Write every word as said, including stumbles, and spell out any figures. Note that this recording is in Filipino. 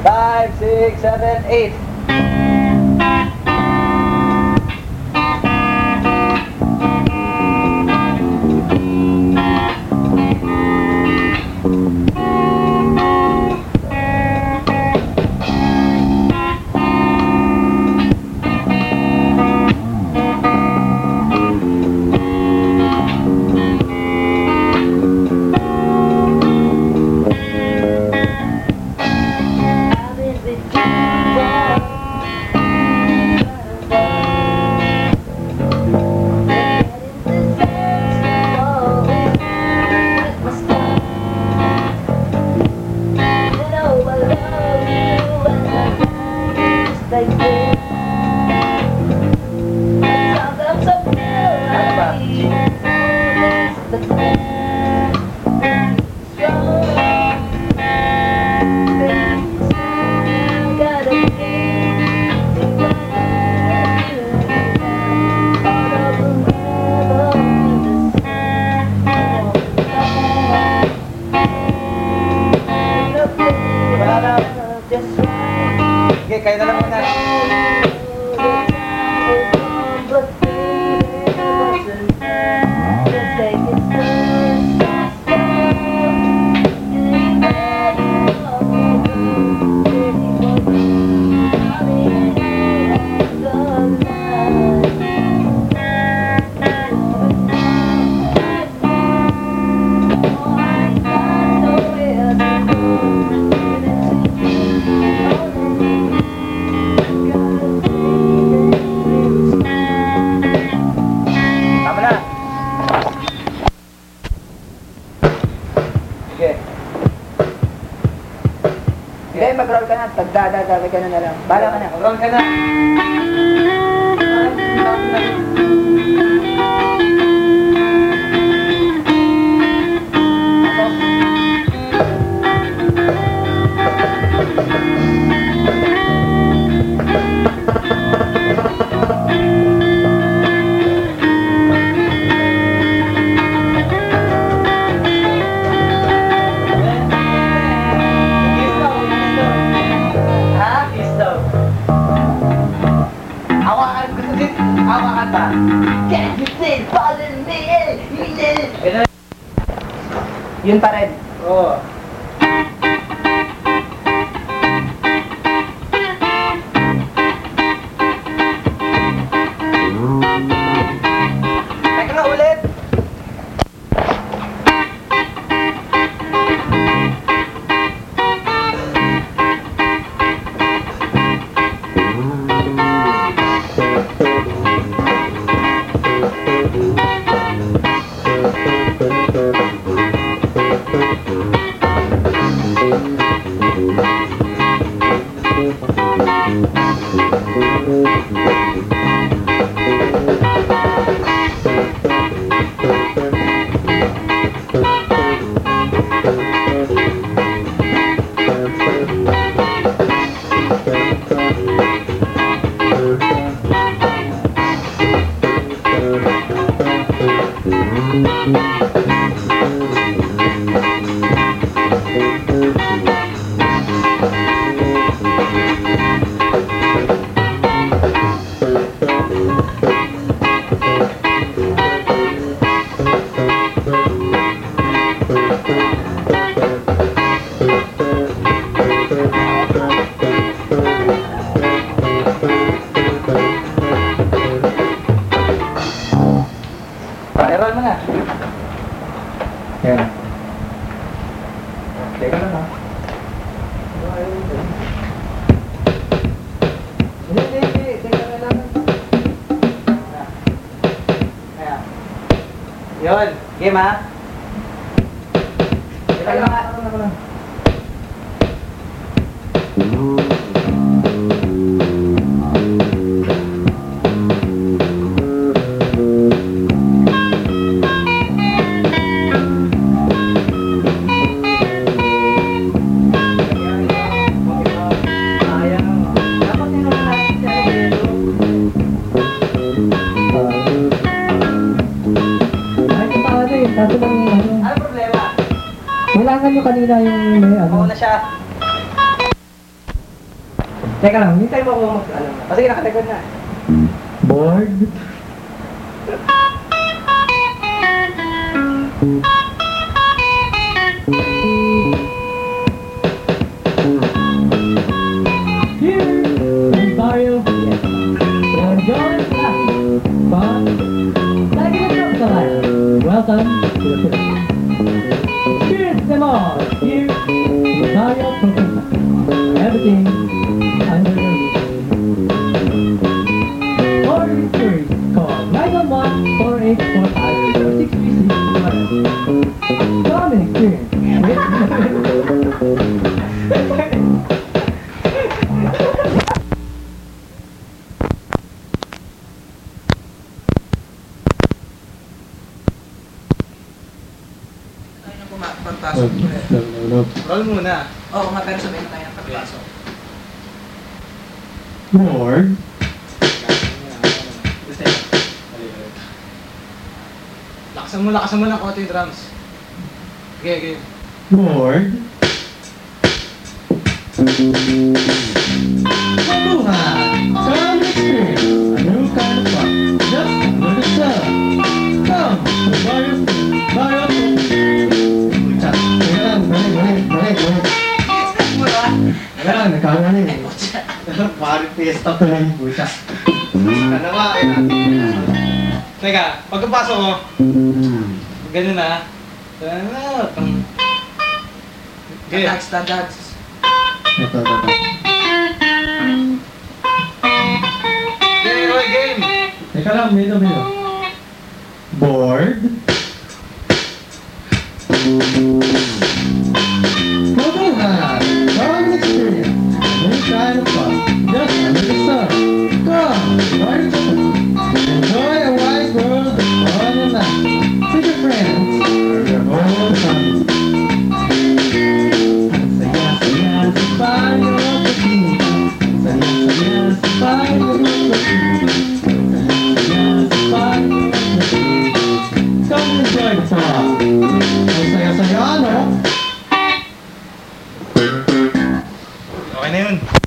five, six, seven, eight. Okay, kayo na lang muna. Hindi, mag-roll ka na. Tagdadadami ka na na lang. Bala ka na. Mag-roll ka na. Yun pa rin. Oo. Teka nga ulit. I-roll mo na. Yan. Teka lang ha. Hindi, hindi, hindi. Teka na lang. Ayan. Yun. Game ha. Teka lang ha. Teka lang. Kaso lang yung ano. Ano problema? Kailangan nyo kanina yung may ano. Oo na siya. Teka lang, hintay mo ako mag, ano, kasi nakarecord na. Bored? Here in Barrio We're going fast, but like a drop the light. Welcome to the Philippines. Experience them all here in Barrio Provenza. Everything under the roof. Or inquiries, call nine one one, four eight four five, four six three six one. Come and experience. Tayo na puma- pagpasok. Roll muna. Oo, nga, pero sabihin tayo ng pagpasok. Bored? Lakasan mo, lakasan mo ng konti yung drums. Okay, okay. Bored? Mabuhay! Come experience a new kind of fun. Just under the sun. Come to Barrio Barrio Chat. Teka lang, balik, balik, balik, balik. Teka lang, nagkamali eh. Pari fiesta. Ito lang yung busa. Ano ba? Ayun. Teka, pagkapasok ko, ganyan na. Ganyan na. Okay. Dads, dads. Ito, ito, ito. Okay, Roy, game. Teka lang, medyo, medyo. Bored? Mabuhay! Come experience a new kind of fun. Just under the sun. Come, Barrio Chat. Enjoy a wide world of fun and laughter. With your friends or your whole family. Ang saya-saya sa Barrio Provenza. Ang saya-saya sa Barrio Provenza. Ang saya-saya sa Barrio Provenza. Come enjoy the fun. Ang saya-saya, ano? Okay na yun.